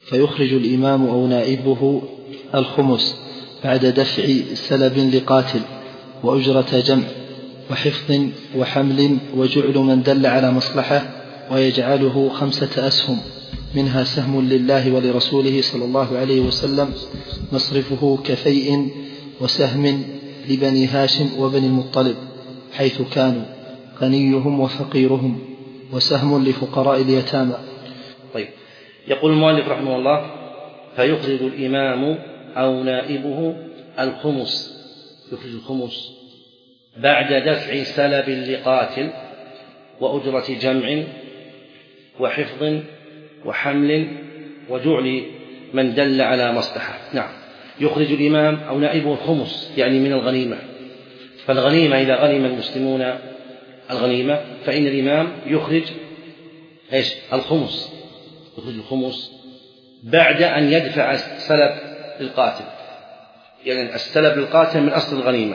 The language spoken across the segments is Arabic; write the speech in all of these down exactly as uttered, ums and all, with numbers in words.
فيخرج الإمام أو نائبه الخمس بعد دفع سلب لقاتل وأجرة جمع وحفظ وحمل وجعل من دل على مصلحة، ويجعله خمسة أسهم منها سهم لله ولرسوله صلى الله عليه وسلم مصرفه كفيء، وسهم لبني هاشم وبني المطلب حيث كانوا غنيهم وفقيرهم، وسهم لفقراء اليتامى. طيب، يقول المؤلف رحمه الله: فيخرج الإمام أو نائبه الخمس، يخرج الخمس بعد دفع سلب لقاتل وأجرة جمع وحفظ وحمل وجعل من دل على مصلحة. نعم، يخرج الإمام أو نائبه الخمس يعني من الغنيمة. فالغنيمة إذا غنم المسلمون الغنيمة فإن الإمام يخرج إيش؟ الخمس، يخرج الخمس بعد أن يدفع السلب للقاتل، يعني السلب للقاتل من أصل الغنيمة،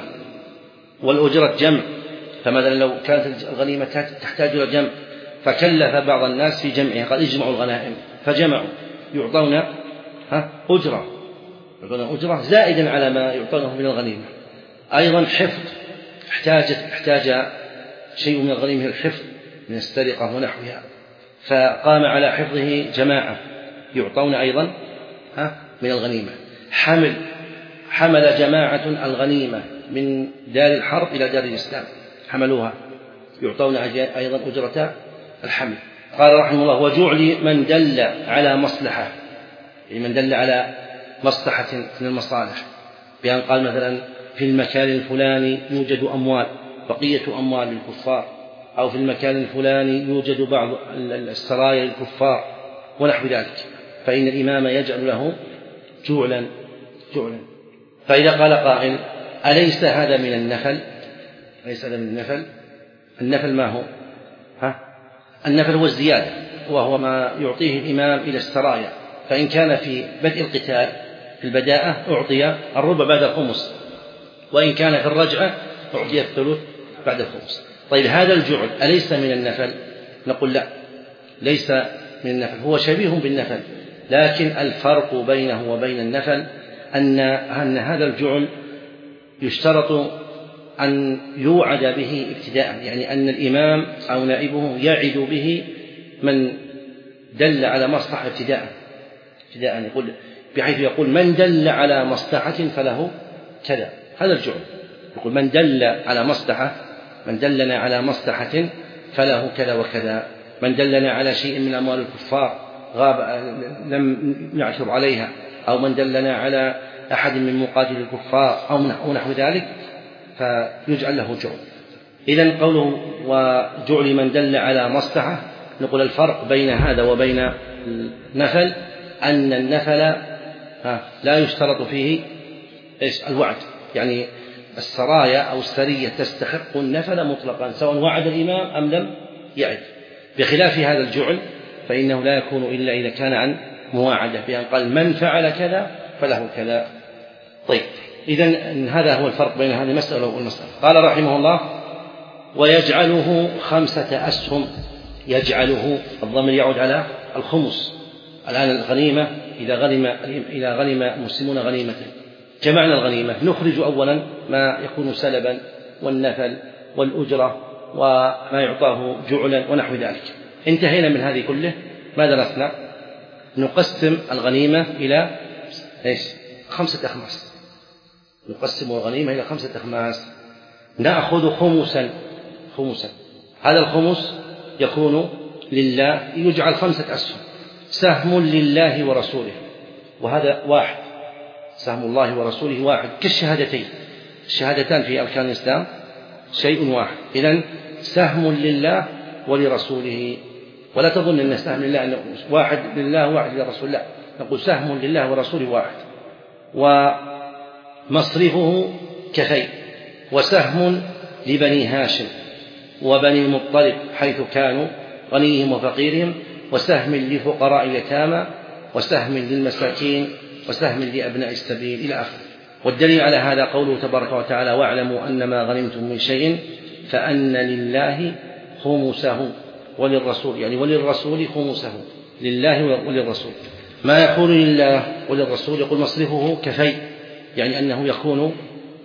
والأجرة جمع. فمثلا لو كانت الغنيمة تحتاج إلى جمع فكلف بعض الناس في جمعها، قال اجمعوا الغنائم فجمعوا، يعطون ها أجرة، يعطون أجرة زائدا على ما يعطونه من الغنيمة. أيضا حفظ، احتاجت احتاج شيء من الغنيمة الحفظ من السرقة ونحوها، فقام على حفظه جماعة يعطون أيضا ها من الغنيمة. حمل، حمل جماعة الغنيمة من دار الحرب إلى دار الإسلام، حملوها يعطون أيضا أجرة الحمل. قال رحمه الله: وجعل من دل على مصلحة، يعني من دل على مصلحة من المصالح، بأن قال مثلا في المكان الفلاني يوجد أموال، بقية أموال للكفار، أو في المكان الفلاني يوجد بعض السرايا للكفار ونحو ذلك، فإن الإمام يجعل له جعلا جعلا. فإذا قال قائل: أليس هذا من النفل؟ أليس هذا من النفل؟ النفل ما هو؟ ها؟ النفل هو الزيادة، وهو ما يعطيه الإمام إلى السرايا، فإن كان في بدء القتال في البداءة أعطي الربع بعد الخمس، وإن كان في الرجعة أعطي الثلث بعد الخمس. طيب، هذا الجعل أليس من النفل؟ نقول لا، ليس من النفل، هو شبيه بالنفل، لكن الفرق بينه وبين النفل أن أن هذا الجعل يشترط أن يوعد به ابتداء، يعني أن الإمام أو نائبه يعد به من دل على مصلحة ابتداء ابتداء يقول بحيث يقول: من دل على مصلحة فله كذا. هذا الجعل يقول: من دل على مصلحة، من دلنا على مصلحة فله كذا وكذا، من دلنا على شيء من أموال الكفار غاب لم يعثر عليها، أو من دلنا على أحد من مقاتل الكفار أو نحو ذلك، فيجعل له جعل. إذن قوله وجعل من دل على مصلحة، نقول الفرق بين هذا وبين النفل أن النفل لا يشترط فيه إيش؟ الوعد، يعني السرايا أو السرية تستحق النفل مطلقا سواء وعد الإمام أم لم يعد، بخلاف هذا الجعل فإنه لا يكون إلا إذا كان عن مواعدة، بأن قال: من فعل كذا فله كذا. طيب، إذن هذا هو الفرق بين هذه المسألة والمسألة. قال رحمه الله: ويجعله خمسة أسهم. يجعله الضمير يعود على الخمس. الآن الغنيمة إذا غنم إذا غنم المسلمون غنيمة، جمعنا الغنيمة، نخرج أولا ما يكون سلبا والنفل والأجرة وما يعطاه جعلا ونحو ذلك. انتهينا من هذه كله، ماذا نصنع؟ نقسم الغنيمة إلى إيش؟ خمسة أخماس. نقسم الغنيمة إلى خمسة أخماس، نأخذ خمسا خمسا هذا الخمس يكون لله، يجعل خمسة أسهم، سهم لله ورسوله، وهذا واحد، سهم الله ورسوله واحد كالشهادتين، الشهادتان في أركان الإسلام شيء واحد. إذن سهم لله ولرسوله، ولا تظن أن سهم لله واحد لله واحد لرسول الله، نقول سهم لله ورسوله واحد. ومصرفه كفين، وسهم لبني هاشم وبني المطلب حيث كانوا غنيهم وفقيرهم، وسهم لفقراء اليتامى، وسهم للمساكين، وسهم لأبناء السبيل إلى آخره. والدليل على هذا قوله تبارك وتعالى: واعلموا أنما غنمتم من شيء فأن لله خمسه وللرسول، يعني وللرسول خمسه، لله وللرسول. ما يكون لله وللرسول يقول مصرفه كفي، يعني أنه يكون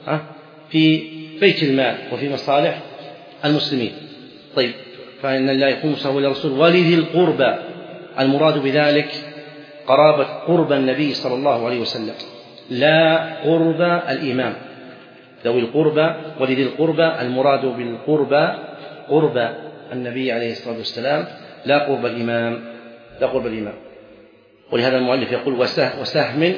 في بيت المال وفي مصالح المسلمين. طيب، فإن الله يكون مصرفه وللرسول ولذي القربى، المراد بذلك قرابة قرب النبي صلى الله عليه وسلم، لا قرب الإمام. ذوي القربى ولذي القربى، المراد بالقربى قرب النبي عليه الصلاة والسلام، لا قرب الإمام، لا قرب الإمام. ولهذا المؤلف يقول وسهم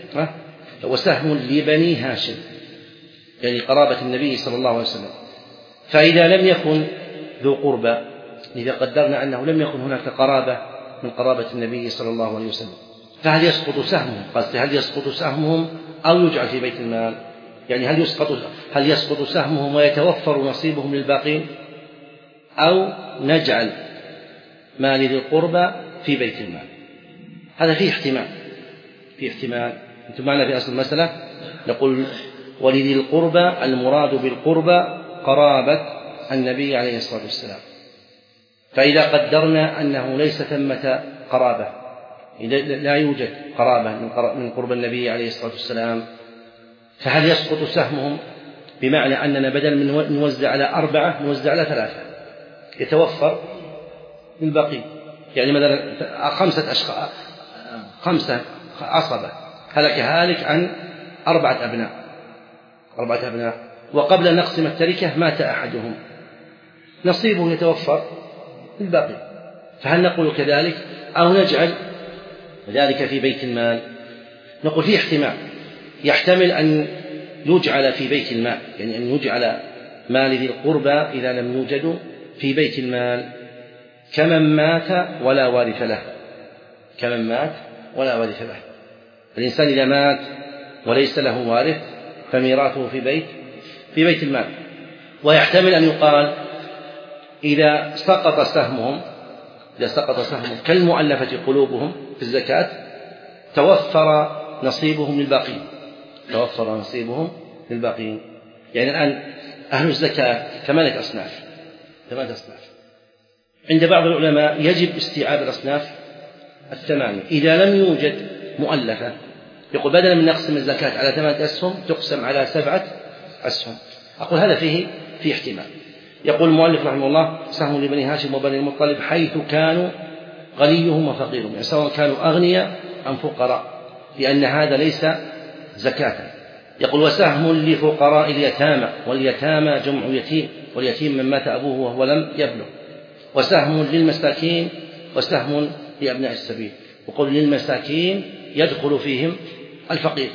وسهم لبني هاشم، يعني قرابة النبي صلى الله عليه وسلم. فإذا لم يكن ذو قربى، إذا قدرنا أنه لم يكن هناك قرابة من قرابة النبي صلى الله عليه وسلم، فهل يسقط سهمهم؟ قصدي هل يسقط سهمهم أو يجعل في بيت المال؟ يعني هل يسقط هل يسقط سهمهم ويتوفر نصيبهم للباقين، أو نجعل مال ذي القربى في بيت المال؟ هذا فيه احتمال، فيه احتمال. أنتم معنا في أصل المسألة. نقول ولذي القربى المراد بالقربى قرابة النبي عليه الصلاة والسلام. فإذا قدرنا أنه ليس ثمة قرابة، إذا لا يوجد قرابة من قرب النبي عليه الصلاة والسلام، فهل يسقط سهمهم؟ بمعنى أننا بدل من نوزع على أربعة نوزع على ثلاثة، يتوفر للباقي. يعني مثلا خمسة أشخاص، خمسة عصبة، هلك هالك عن أربعة أبناء، أربعة أبناء، وقبل أن نقسم التركة مات أحدهم، نصيبه يتوفر للباقي. فهل نقول كذلك أو نجعل ذلك في بيت المال؟ نقول فيه احتمال، يحتمل أن يجعل في بيت المال، يعني أن يجعل مال ذي القربى إذا لم يوجدوا في بيت المال، كمن مات ولا وارث له، كمن مات ولا وارث له. الإنسان إذا مات وليس له وارث فميراثه في بيت في بيت المال. ويحتمل أن يقال إذا سقط سهمهم، إذا سقط سهمهم كالمؤلفة قلوبهم في الزكاة، توفر نصيبهم للباقين، توفر نصيبهم للباقين. يعني الآن أهل الزكاة ثمانية أصناف، ثمانية أصناف. عند بعض العلماء يجب استيعاب الأصناف الثمانية إذا لم يوجد مؤلفة. يقول بدلا من نقسم الزكاة على ثمانية أسهم تقسم على سبعة أسهم. أقول هذا فيه فيه احتمال. يقول المؤلف رحمه الله سهم لبني هاشم وبني المطلب حيث كانوا غنيهم وفقيرهم، يعني سواء كانوا أغنياء أم فقراء، لأن هذا ليس زكاة. يقول وسهم لفقراء اليتامى، واليتامى جمع يتيم، واليتيم من مات أبوه وهو لم يبلغ. وسهم للمساكين، وسهم لأبناء السبيل. وقل للمساكين يدخل فيهم الفقير.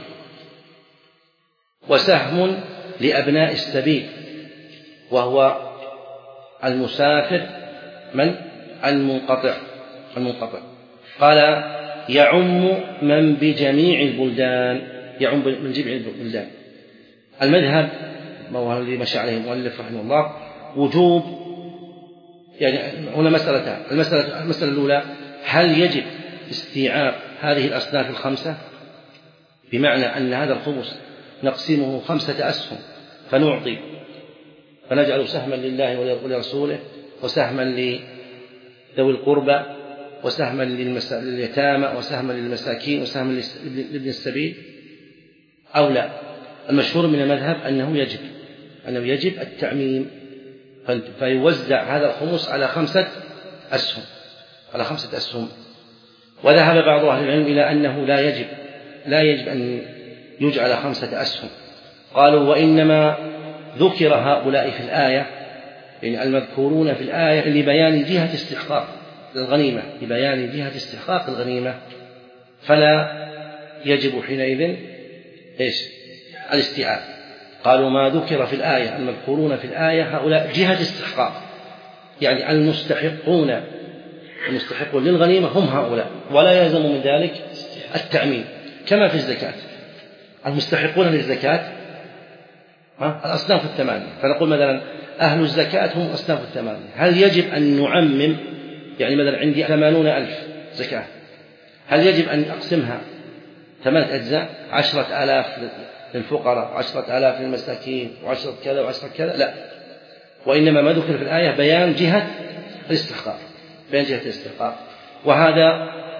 وسهم لأبناء السبيل، وهو المسافر من المنقطع المنقطع قال يعم من بجميع البلدان، يعم من جميع البلدان. المذهب ما هو الذي مشى عليه المؤلف رحمه الله وجوب، يعني هنا مسألتان. المسألة المسألة الأولى هل يجب استيعاب هذه الأصناف الخمسة، بمعنى أن هذا الخمس نقسمه خمسة أسهم فنعطي فنجعل سهما لله ولرسوله، وسهما لذوي القربى، وسهما لليتامى، وسهما للمساكين، وسهما لابن السبيل، أو لا؟ المشهور من المذهب أنه يجب أنه يجب التعميم، فيوزع هذا الخمس على خمسة أسهم على خمسة أسهم. وذهب بعض أهل العلم إلى أنه لا يجب لا يجب أن يجعل خمسة أسهم. قالوا وإنما ذكر هؤلاء في الآية، يعني المذكورون في الآية لبيان جهة استحقاق الغنيمة، لبيان جهة استحقاق الغنيمة، فلا يجب حينئذ إيش الاستيعاب. قالوا ما ذكر في الآية المذكورون في الآية هؤلاء جهة استحقاق، يعني المستحقون المستحقون للغنيمة هم هؤلاء، ولا يلزم من ذلك التعميم كما في الزكاة. المستحقون للزكاة الأصناف الثمانية، فنقول مثلا أهل الزكاة هم أصناف الثمانية. هل يجب أن نعمم؟ يعني مثلا عندي ثمانون ألف زكاة، هل يجب أن أقسمها ثمانية أجزاء، عشرة آلاف للفقراء وعشرة آلاف للمساكين وعشرة كذا وعشرة كذا؟ لا، وإنما ما ذكر في الآية بيان جهة الاستحقاق، بيان جهة الاستحقاق. وهذا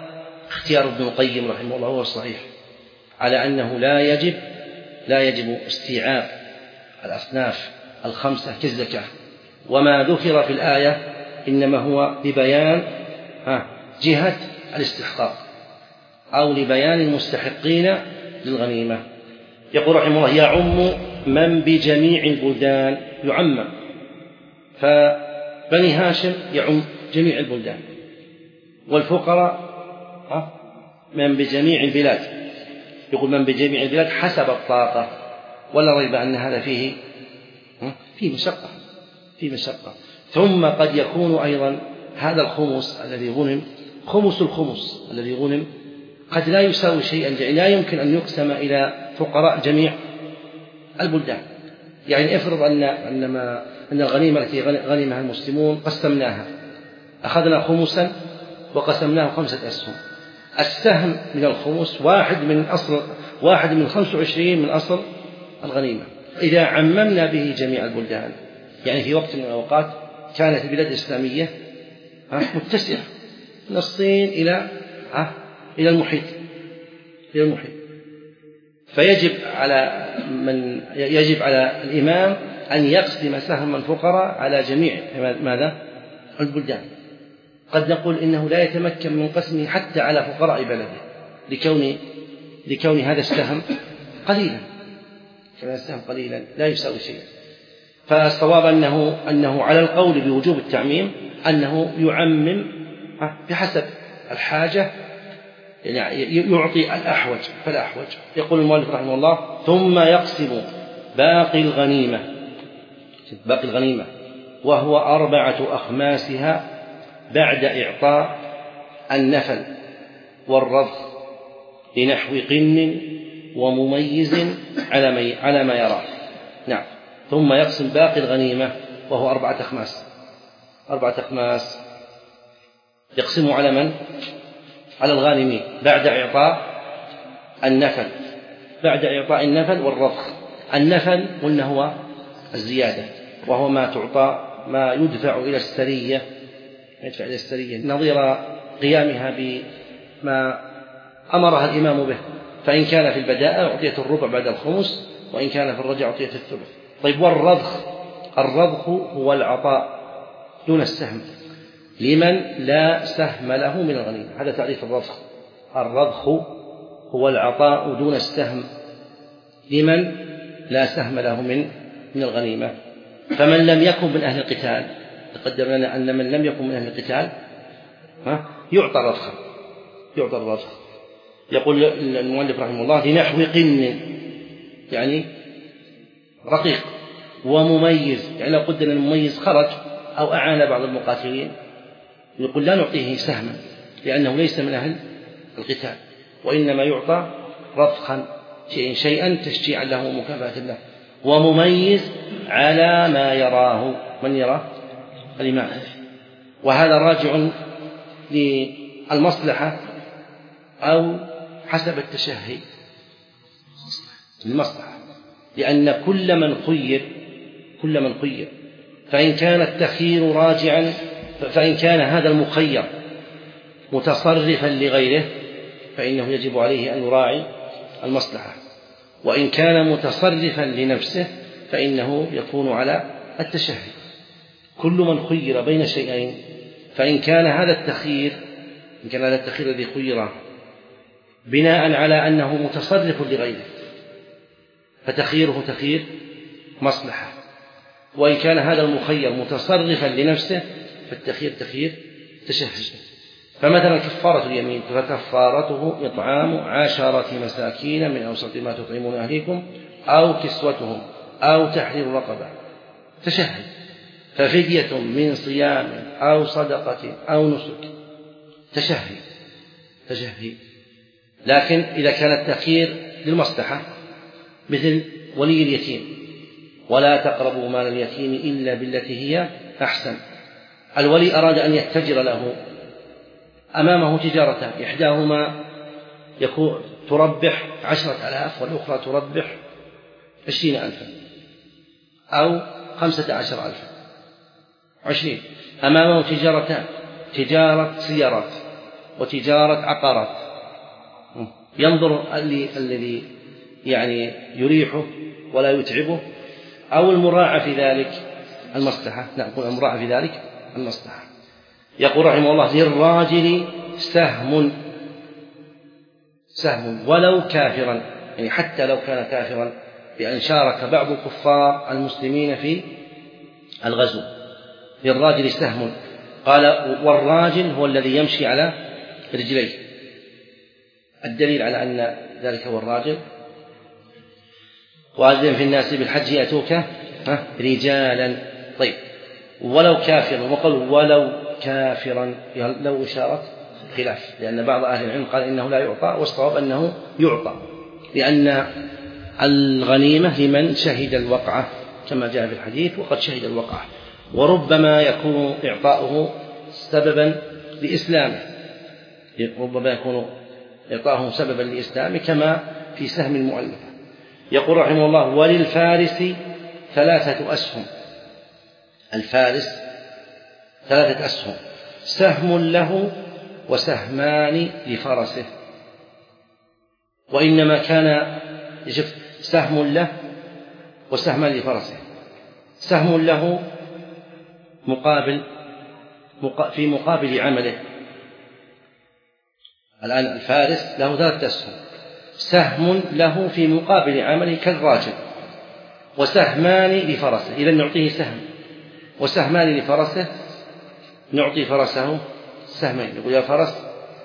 اختيار ابن القيم رحمه الله هو الصحيح على أنه لا يجب لا يجب استيعاب الأصناف الخمسة كالزكاة، وما ذكر في الآية إنما هو لبيان جهة الاستحقاق أو لبيان المستحقين للغنيمة. يقول رحمه الله يعم من بجميع البلدان، يعمم، فبني هاشم يعم جميع البلدان، والفقراء من بجميع البلاد. يقول من بجميع البلاد حسب الطاقة، ولا ريب أن هذا فيه فيه مشقة فيه مشقة. ثم قد يكون أيضا هذا الخمس الذي غنم خمس الخمس الذي غنم قد لا يساوي شيئا، لا يمكن أن يقسم إلى فقراء جميع البلدان. يعني افرض أن أن ما أن الغنيمة التي غنمها المسلمون قسمناها، أخذنا خمسا وقسمناه خمسة أسهم، السهم من الخمس واحد من أصل واحد من خمس وعشرين من أصل الغنيمة. إذا عممنا به جميع البلدان، يعني في وقت من الأوقات كانت البلاد الإسلامية متسعة من الصين إلى إلى المحيط إلى المحيط فيجب على من يجب على الإمام أن يقسم سهم الفقراء على جميع ماذا البلدان. قد نقول إنه لا يتمكن من قسمه حتى على فقراء بلده لكون لكون هذا السهم قليلا كان السهم قليلا لا يساوي شيئا. فالصواب أنه أنه على القول بوجوب التعميم أنه يعمم بحسب الحاجة، يعني يعطي الأحوج فالأحوج. يقول المؤلف رحمه الله ثم يقسم باقي الغنيمة باقي الغنيمة وهو أربعة أخماسها بعد إعطاء النفل والرضخ لنحو قن ومميز على على ما يراه. نعم. ثم يقسم باقي الغنيمة وهو أربعة أخماس أربعة أخماس يقسم على من؟ على الغانمين بعد إعطاء النفل بعد إعطاء النفل والرضخ. النفل قلنا هو الزيادة، وهو ما تعطى ما يدفع إلى السرية يدفع إلى السرية نظير قيامها بما أمرها الإمام به، فإن كان في البداء أعطيت الربع بعد الخمس، وإن كان في الرجع أعطيت الثلث. طيب والرضخ؟ الرضخ هو العطاء دون السهم لمن لا سهم له من الغنيمة. هذا تعريف الرضخ. الرضخ هو العطاء دون السهم لمن لا سهم له من من الغنيمة. فمن لم يكن من أهل القتال، تقدم لنا أن من لم يكن من أهل القتال ها يعطى الرضخ يعطى الرضخ. يقول المؤلف رحمه الله لنحو قن يعني رقيق، ومميز يعني لو قدر المميز خرج أو أعان بعض المقاتلين يقول لا نعطيه سهما لأنه ليس من أهل القتال، وإنما يعطى رضخا شيئا شيئا تشجيعا له ومكافأة له. ومميز على ما يراه، من يراه؟ الإمام. وهذا راجع للمصلحة أو حسب التشهي المصلحة، لأن كل من خير كل من خير فإن كان التخيير راجعا فإن كان هذا المخير متصرفا لغيره فإنه يجب عليه أن يراعي المصلحة، وإن كان متصرفا لنفسه فإنه يكون على التشهي. كل من خير بين شيئين فإن كان هذا التخيير إن كان هذا التخيير الذي خيره بناء على أنه متصرف لغيره فتخييره تخيير مصلحة، وإن كان هذا المخير متصرفا لنفسه فالتخيير تخيير تشهي. فمثلا كفارة اليمين فكفارته إطعام عشرة مساكين من أوسط ما تطعمون أهليكم أو كسوتهم أو تحرير رقبة تشهي. ففدية من صيام أو صدقة أو نسك تشهي تشهي. لكن إذا كان التخيير للمصلحة مثل ولي اليتيم ولا تقربوا مال اليتيم إلا بالتي هي أحسن، الولي أراد أن يتجر له أمامه تجارتان، إحداهما يكون تربح عشرة آلاف والأخرى تربح عشرين ألفا أو خمسة عشر ألفا عشرين، أمامه تجارتان، تجارة سيارات وتجارة عقارات، ينظر الذي يعني يريحه ولا يتعبه، أو المراعى في ذلك المصلحة. نقول المراعى في ذلك المصلحة. يقول رحمه الله: للراجل سهم سهم ولو كافرا، يعني حتى لو كان كافرا، بأن شارك بعض الكفار المسلمين في الغزو. للراجل سهم، قال: والراجل هو الذي يمشي على رجليه. الدليل على أن ذلك هو الراجل: وأذن في الناس بالحج يأتوك رجالا. طيب، ولو كافرا، وقال ولو كافرا، لو إشارة خلاف، لأن بعض أهل العلم قال إنه لا يعطى، والصواب أنه يعطى، لأن الغنيمة لمن شهد الوقعة كما جاء في الحديث: وقد شهد الوقعة. وربما يكون إعطاؤه سببا لإسلامه، ربما يكون إعطاؤه سببا لإسلامه كما في سهم المؤلفة. يقول رحمه الله: وللفارس ثلاثة أسهم. الفارس ثلاثة أسهم: سهم له وسهمان لفرسه. وإنما كان شوف سهم له وسهمان لفرسه. سهم له مقابل في مقابل عمله. الآن الفارس له ثلاثة أسهم: سهم له في مقابل عمله كالراجل، وسهمان لفرسه. إذا نعطيه سهم وسهمان لفرسه، نعطي فرسه سهمين. نقول: يا فرس،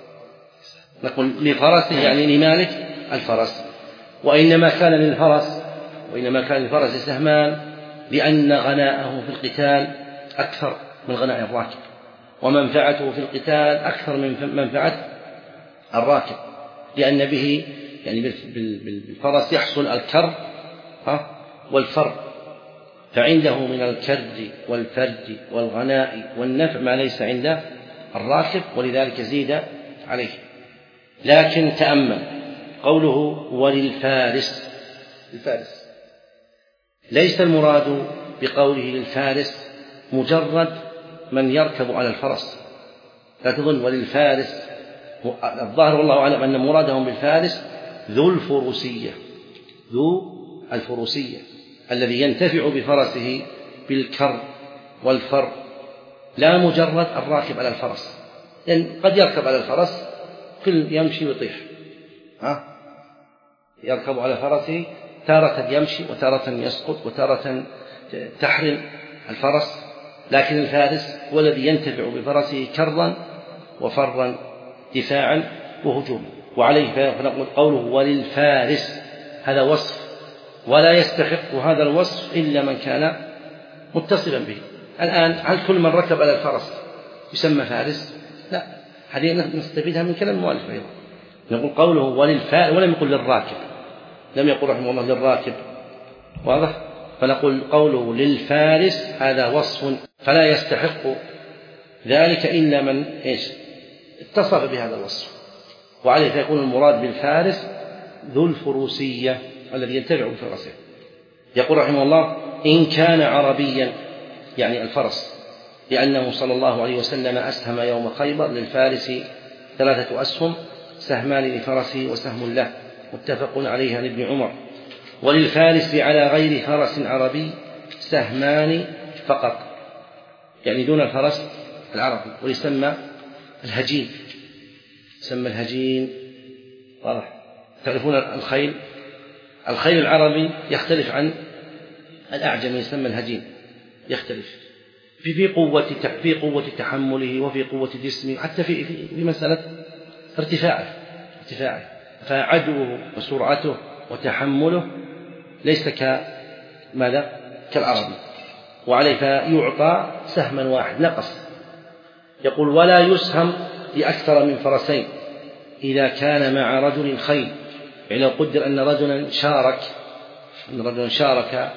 نقول لفرسه يعني لمالك الفرس. وإنما كان للفرس وإنما كان للفرس سهمان لأن غناءه في القتال أكثر من غناء الراكب، ومنفعته في القتال أكثر من منفعة الراكب، لأن به يعني بالفرس يحصل الكر والفر، فعنده من الكر والفرج والغناء والنفع ما ليس عند الراكب، ولذلك زيد عليه. لكن تأمل قوله: وللفارس. الفارس ليس المراد بقوله للفارس مجرد من يركب على الفرس. لا تظن وللفارس، الظاهر والله أعلم أن مرادهم بالفارس ذو الفروسية، ذو الفروسية الذي ينتفع بفرسه بالكر والفر، لا مجرد الراكب على الفرس، لأن يعني قد يركب على الفرس كل يمشي ويطيح، ها يركب على فرسه تارة يمشي وتارة يسقط وتارة تحرم الفرس، لكن الفارس هو الذي ينتفع بفرسه كرا وفرا، دفاعا وهجوما. وعليه فنقول قوله وللفارس هذا وصف، ولا يستحق هذا الوصف إلا من كان متصلا به. الآن هل كل من ركب على الفرس يسمى فارس؟ لا، هذه نستفيدها من كلام المؤلف أيضا. نقول قوله وللفارس، ولم يقل للراكب، لم يقل رحمه الله للراكب، واضح؟ فنقول قوله للفارس هذا وصف فلا يستحق ذلك إلا من إيش اتصف بهذا الوصف، وعليه فيكون المراد بالفارس ذو الفروسية الذي ينتفع بفرسه. يقول رحمه الله: إن كان عربيا، يعني الفرس، لأنه صلى الله عليه وسلم أسهم يوم خيبر للفارس ثلاثة أسهم: سهمان لفرسه وسهم له، متفق عليه عن ابن عمر. وللفارس على غير فرس عربي سهمان فقط، يعني دون الفرس العربي، ويسمى الهجين، يسمى الهجين، واضح؟ تعرفون الخيل، الخيل العربي يختلف عن الأعجم، يسمى الهجين، يختلف في في قوة في قوة تحمله وفي قوة جسمه، حتى في في مسألة ارتفاعه ارتفاعه فعدوه وسرعته وتحمله ليس كماذا كالعربي، وعليه فيعطى سهما واحد نقص. يقول: ولا يسهم لأكثر من فرسين إذا كان مع رجل خيل، يعني لو قدر أن رجلا شارك أن رجلا شارك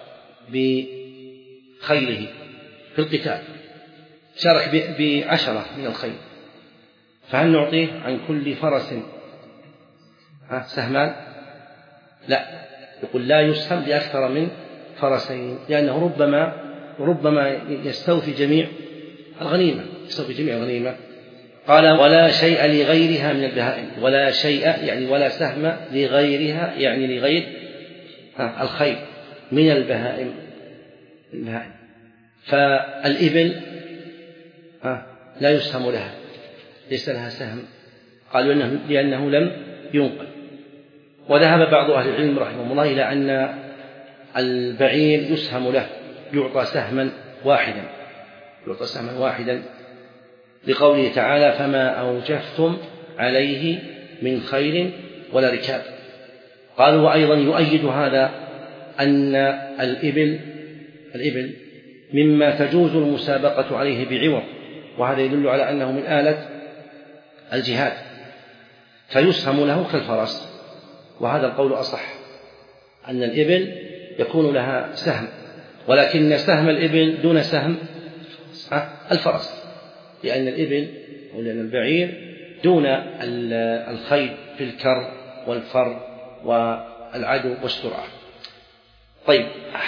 بخيله في القتال، شارك بعشرة من الخيل، فهل نعطيه عن كل فرس سهمان؟ لا، يقول لا يسهم لأكثر من فرسين، لأنه ربما ربما يستوفي جميع الغنيمة يستوفي جميع الغنيمة قال ولا شيء لغيرها من البهائم، ولا شيء يعني ولا سهم لغيرها يعني لغير الخيل من البهائم. البهائم فالإبل لا يسهم لها، ليس لها سهم، قالوا إنه لأنه لم ينقل. وذهب بعض أهل العلم رحمه الله إلى أن البعير يسهم له، يعطى سهما واحدا، يعطى سهما واحدا لقوله تعالى فما أوجفتم عليه من خيل ولا ركاب. قالوا وأيضا يؤيد هذا أن الإبل الإبل مما تجوز المسابقة عليه بعوض، وهذا يدل على أنه من آلة الجهاد، فيسهم له كالفرس، وهذا القول أصح، أن الإبل يكون لها سهم، ولكن سهم الإبل دون سهم الفرس، لأن الإبل ولأن البعير دون الخيل في الكر والفر والعدو والسرعة. طيب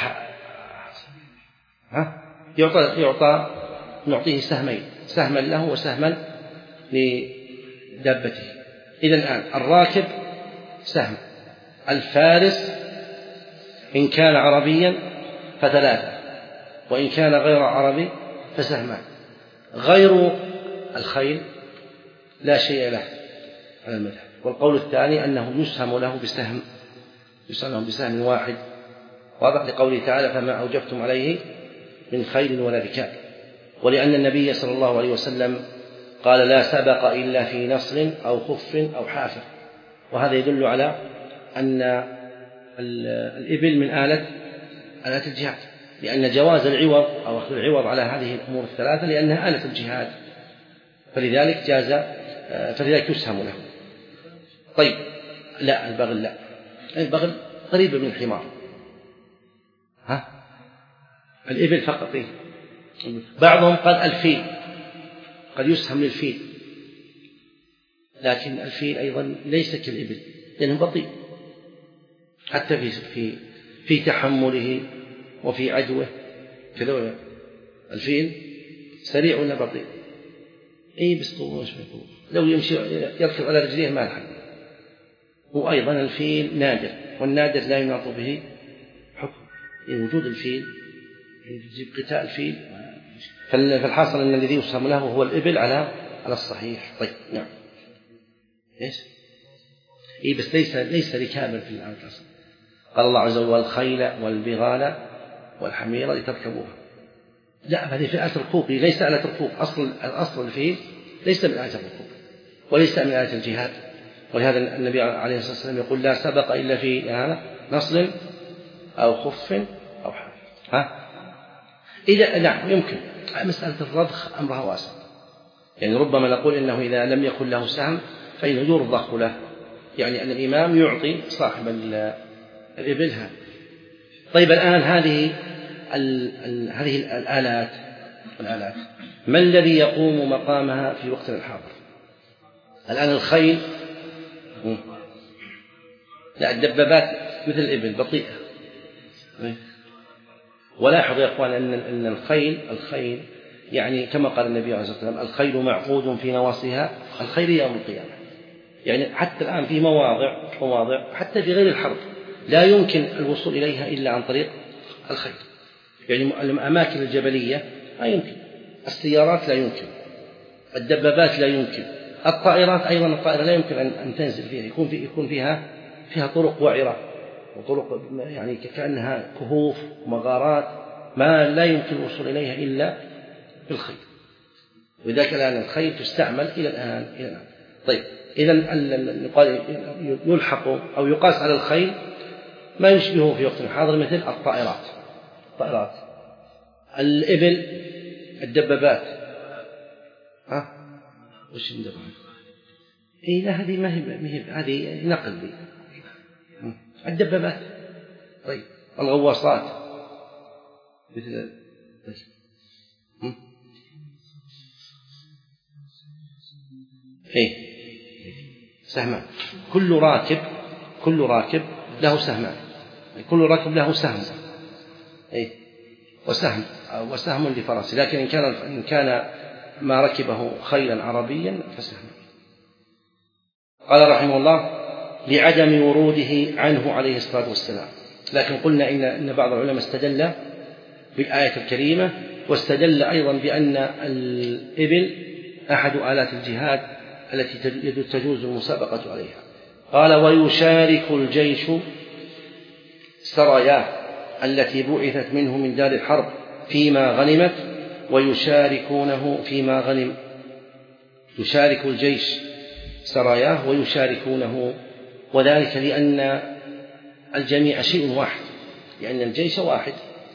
ها يعطى يعطى نعطيه سهمين، سهما له وسهما لدابته. إذن الآن الراكب سهم، الفارس إن كان عربيا فثلاثة، وإن كان غير عربي فسهمان. غير الخيل لا شيء له على المذهب. والقول الثاني أنه يسهم له بسهم، يسهم له بسهم واحد، واضح لقوله تعالى فما أوجفتم عليه من خيل ولا ركاب، ولأن النبي صلى الله عليه وسلم قال لا سبق إلا في نصر أو خف أو حافر، وهذا يدل على أن الإبل من آلة آلة الجهاد، لأن جواز العوض أو أخذ العوض على هذه الأمور الثلاثة لأنها آلة الجهاد، فلذلك جاز فلذلك يسهم له. طيب لا البغل لا، البغل قريب من الحمار، ها الإبل فقط. إيه؟ بعضهم قال الفيل قد يسهم للفيل، لكن الفيل أيضا ليس كالإبل لأنه بطيء حتى في في في تحمله وفي عدوه كذا. الفيل سريع ولا بطيء؟ أي بس قوة لو يمشي يركض على رجليه ما الحق. وأيضا الفيل نادر، والنادر لا يناط به حكم، وجود الفيل يجيب قتال الفيل. فالحاصل أن الذي يسهم له هو الإبل على على الصحيح. طيب نعم إيش؟ إيه بس ليس ليس ركابا في الآية الأصل. قال الله عز وجل والخيل والبغال والحمير لتركبوها. لا هذه في آية الركوب، ليس آلة الركوب. أصل الأصل الفيل ليس من آية الركوب وليس من آية الجهاد، ولهذا النبي عليه الصلاة والسلام يقول لا سبق إلا في هذا نصل أو خف أو حافر. ها إذا نعم يمكن مسألة الرضخ أمرها واسع، يعني ربما نقول إنه إذا لم يكن له سهم فإنه يرضخ له، يعني أن الإمام يعطي صاحب الإبل هذا. طيب الآن هذه ال ال هذه الآلات الآلات ما الذي يقوم مقامها في وقتنا الحاضر؟ الآن الخيل لا، الدبابات مثل الإبل بطيئة. ولاحظوا يا أخوان أن أن الخيل الخيل يعني كما قال النبي عليه الصلاة والسلام الخيل معقود في نواصيها الخير يوم القيامة. يعني حتى الآن في مواضع مواضع حتى في غير الحرب لا يمكن الوصول إليها إلا عن طريق الخيل، يعني الأماكن الجبلية لا يمكن، السيارات لا يمكن، الدبابات لا يمكن، الطائرات أيضا الطائرة لا يمكن أن تنزل فيها، يكون في يكون فيها فيها طرق وعرة وطرق يعني كأنها كهوف ومغارات ما لا يمكن الوصول إليها إلا بالخيل، وذاك الآن الخيل تستعمل إلى الآن إلى الآن. طيب إذن يلحق أو يقاس على الخيل ما يشبهه في وقت الحاضر مثل الطائرات الطائرات الإبل الدبابات. ها وش الدبابات؟ إيه لا هذه ما هي ما هي هذه نقل دي الدبابات. طيب الغواصات مثل طيب. إيه سهمان، كل راكب كل راكب له سهمان، كل راكب له سهم، إيه وسهم وسهم لفرس، لكن إن كان إن كان ما ركبه خيلا عربيا فسهم. قال رحمه الله: لعدم وروده عنه عليه الصلاة والسلام. لكن قلنا إن بعض العلماء استدل بالآية الكريمة، واستدل أيضا بأن الإبل أحد آلات الجهاد التي تجوز المسابقة عليها. قال: ويشارك الجيش سراياه التي بعثت منه من دار الحرب فيما غنمت ويشاركونه فيما غنم. يشارك الجيش سراياه ويشاركونه، وذلك لأن الجميع شيء واحد، لأن الجيش واحد،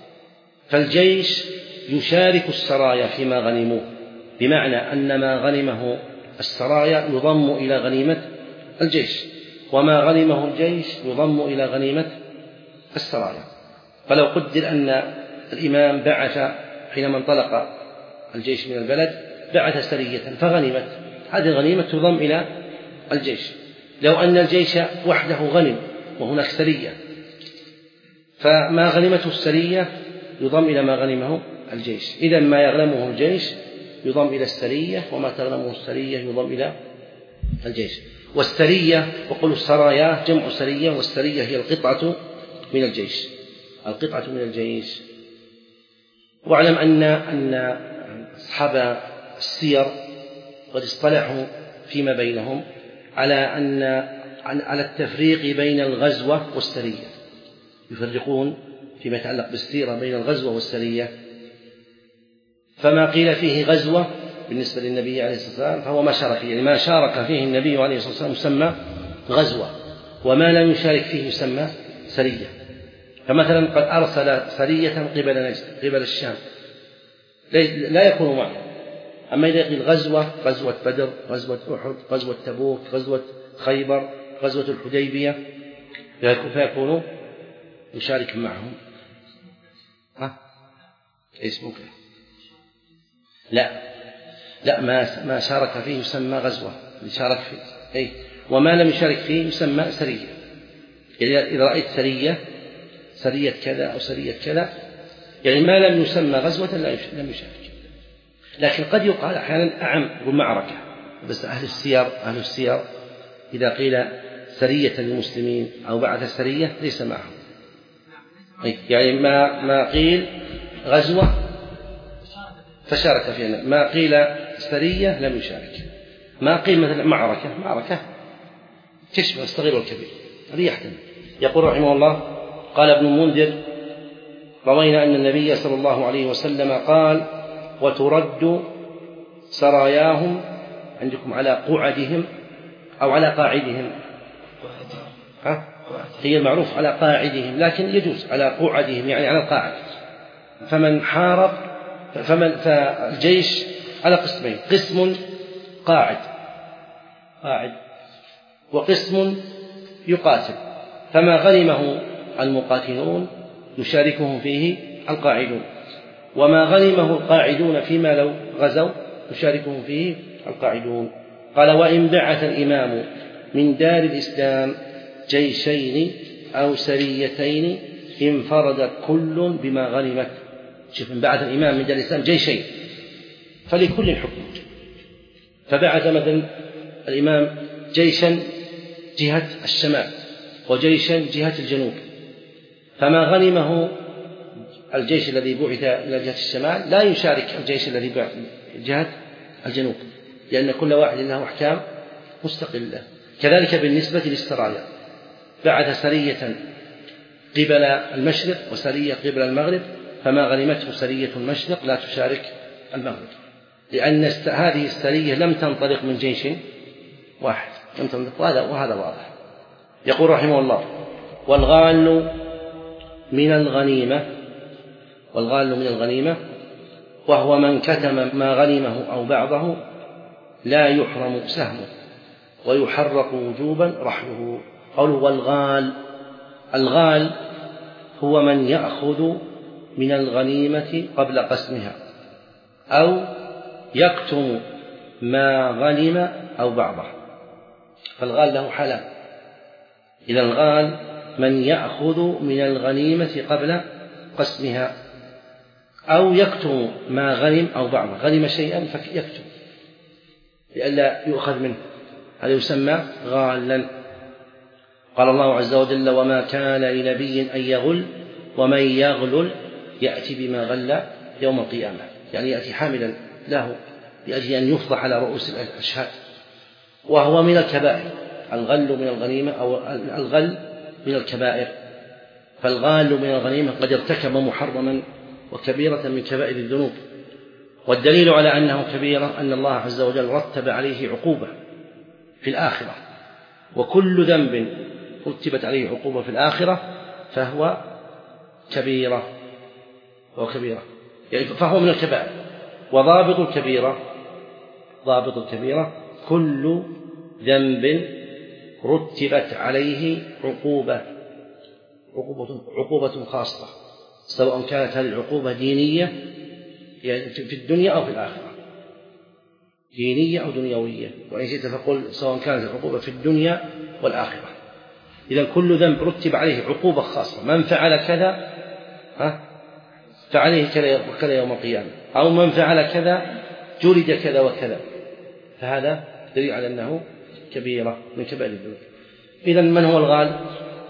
فالجيش يشارك السرايا فيما غنموه، بمعنى أن ما غنمه السرايا يضم إلى غنيمة الجيش، وما غنمه الجيش يضم إلى غنيمة السرايا. فلو قدر أن الإمام بعث حينما انطلق الجيش من البلد بعث سرية فغنمت، هذه الغنيمة تضم إلى الجيش. لو أن الجيش وحده غنم وهناك سرية، فما غنمته السرية يضم إلى ما غنمه الجيش. إذن ما يغنمه الجيش يضم إلى السرية، وما تغنمه السرية يضم إلى الجيش. والسرية، وقل السرايا جمع سرية، والسرية هي القطعة من الجيش، القطعة من الجيش. واعلم أن أن أصحاب السير قد اصطلحوا فيما بينهم على أن على التفريق بين الغزوة والسرية، يفرقون فيما يتعلق بالسيرة بين الغزوة والسرية. فما قيل فيه غزوة بالنسبة للنبي عليه الصلاة والسلام فهو ما شارك فيه، يعني ما شارك فيه النبي عليه الصلاة والسلام يسمى غزوة، وما لم يشارك فيه يسمى سرية. فمثلا قد أرسل سرية قبل نجد قبل الشام لا يكون معه. أما إذا قيل غزوة، غزوة بدر، غزوة أحد، غزوة تبوك، غزوة خيبر، غزوة الحديبية، فيكون يشارك معهم. ها؟ إيش ممكن؟ لا لا ما ما شارك فيه يسمى غزوة، اللي شارك فيه أي، وما لم يشارك فيه يسمى سرية. يعني إذا رأيت سرية سرية كذا أو سرية كذا، يعني ما لم يسمى غزوة لم يشارك. لكن قد يقال أحيانا أعم بالمعركة، بس أهل السير أهل السير إذا قيل سرية للمسلمين أو بعث سرية ليس معهم، يعني ما ما قيل غزوة فشارك فيها، ما قيل سرية لم يشارك، ما قيل مثلا معركة معركة تشبه الصغير والكبير هذه يحتمل. يقول رحمه الله: قال ابن المنذر: روينا أن النبي صلى الله عليه وسلم قال: وترد سراياهم عندكم على قعدهم أو على قاعدهم، ها؟ هي المعروف على قاعدهم، لكن يجوز على قعدهم يعني على القاعد. فمن حارب فمن فالجيش على قسمين: قسم قاعد قاعد وقسم يقاتل، فما غنمه المقاتلون يشاركهم فيه القاعدون، وما غنمه القاعدون فيما لو غزوا يشاركهم فيه القاعدون. قال: وإن بعث الإمام من دار الإسلام جيشين أو سريتين انفرد كل بما غنمت. شوف، إن بعث الإمام من دار الإسلام جيشين فلكل حكم، فبعث مثلا الإمام جيشا جهة الشمال وجيشا جهة الجنوب، فما غنمه الجيش الذي بعث إلى جهة الشمال لا يشارك الجيش الذي بعث جهة الجنوب، لأن كل واحد له أحكام مستقلة. كذلك بالنسبة للسرايا، بعث سرية قبل المشرق وسرية قبل المغرب، فما غنمته سرية المشرق لا تشارك المغرب، لأن هذه السرية لم تنطلق من جيش واحد، لم تنطلق، وهذا واضح. يقول رحمه الله: والغال من الغنيمة، والغال من الغنيمة وهو من كتم ما غنمه أو بعضه لا يحرم سهمه ويحرق وجوبا رحله. قوله والغال، الغال هو من يأخذ من الغنيمة قبل قسمها أو يكتم ما غنم أو بعضه، فالغال له حالان. إذا الغال من يأخذ من الغنيمة قبل قسمها أو يكتم ما غنم أو بعضه، غنم شيئا فيكتم لئلا يؤخذ منه، هذا يسمى غالا. قال الله عز وجل: وما كان لنبي أن يغل ومن يغلل يأتي بما غل يوم القيامة، يعني يأتي حاملا له لأجل أن يفضح على رؤوس الأشهاد، وهو من الكبائر. الغل من الغنيمة أو الغل من الكبائر، فالغال من الغنيمة قد ارتكب محرما وكبيرة من كبائر الذنوب. والدليل على أنه كبيرة أن الله عز وجل رتب عليه عقوبة في الآخرة، وكل ذنب رتبت عليه عقوبة في الآخرة فهو كبيرة هو كبيرة يعني فهو من الكبائر. وضابط الكبيرة ضابط الكبيرة كل ذنب رتبت عليه عقوبة عقوبة, عقوبة خاصة، سواء كانت هذه العقوبة دينية يعني في الدنيا أو في الآخرة، دينية أو دنيوية، وإن شئت فقل سواء كانت العقوبة في الدنيا والآخرة. إذن كل ذنب رتب عليه عقوبة خاصة، من فعل كذا ها فعليه كذا يوم القيامة، أو من فعل كذا جلد كذا وكذا، فهذا دليل على أنه كبيرة من كبائر الذنوب. إذن من هو الغال؟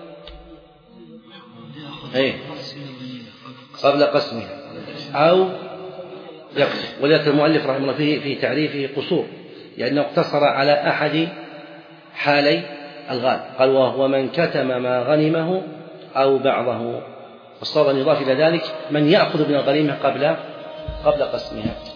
أيه؟ قبل قسمها أو يقسم. ولذلك المؤلف رحمه الله فيه في تعريفه قصور، لأنه اقتصر على أحد حالي الغال، قال: وهو من كتم ما غنمه أو بعضه. والصواب أن يضاف إلى ذلك من يأخذ من الغنيمة قبل قبل قسمها.